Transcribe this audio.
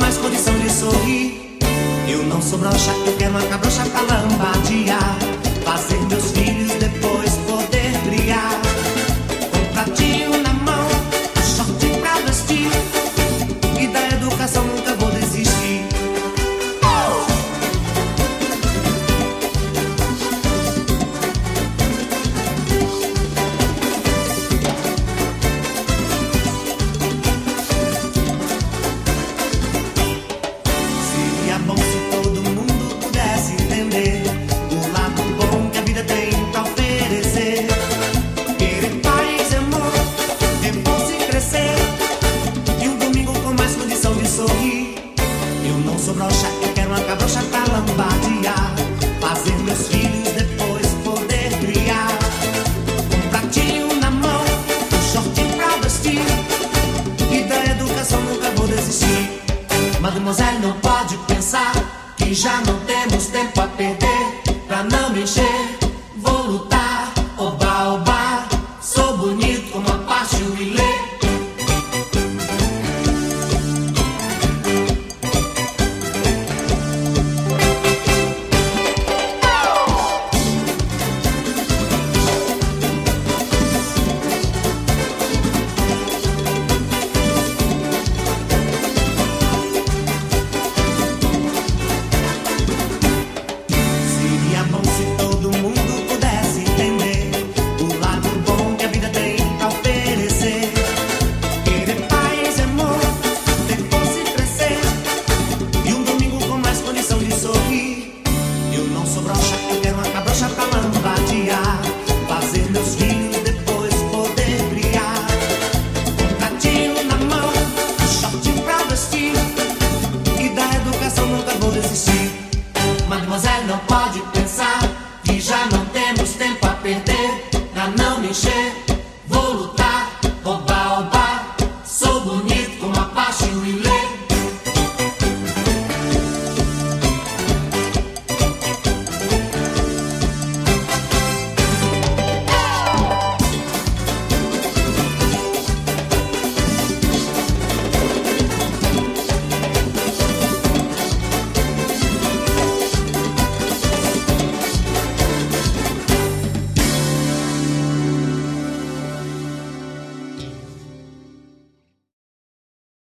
mais condição de sorrir. Eu não sou broxa, eu quero uma cabrocha pra lambadear, fazer meus filhos depois poder brigar. Um pratinho na mão, um shortinho pra vestir, e da educação nunca vou desistir. Seria bom se todo mundo pudesse entender o lado bom que a vida tem pra oferecer. Querer paz e amor, depois se crescer, e um domingo com mais condição de sorrir. Eu não sou broxa, eu quero uma cabrocha pra lambadear, fazer meus filhos depois poder criar. Um pratinho na mão, um shortinho pra vestir, e da educação nunca vou desistir. Mademoiselle não pode pensar que já não temos tempo a perder. Pra não me encher, vou lutar. Oba, oba, sou bonito como a Apache Wilê. Seria bom se todo mundo pudesse entender o lado bom que a vida tem pra oferecer. Querer paz e amor, depois se crescer, e um domingo com mais condição de sorrir. Eu não sou broxa, eu quero uma cabrocha pra lambadear, fazer meus filhos depois poder brilhar. Um pratinho na mão, um shortinho pra vestir, e da educação nunca vou desistir.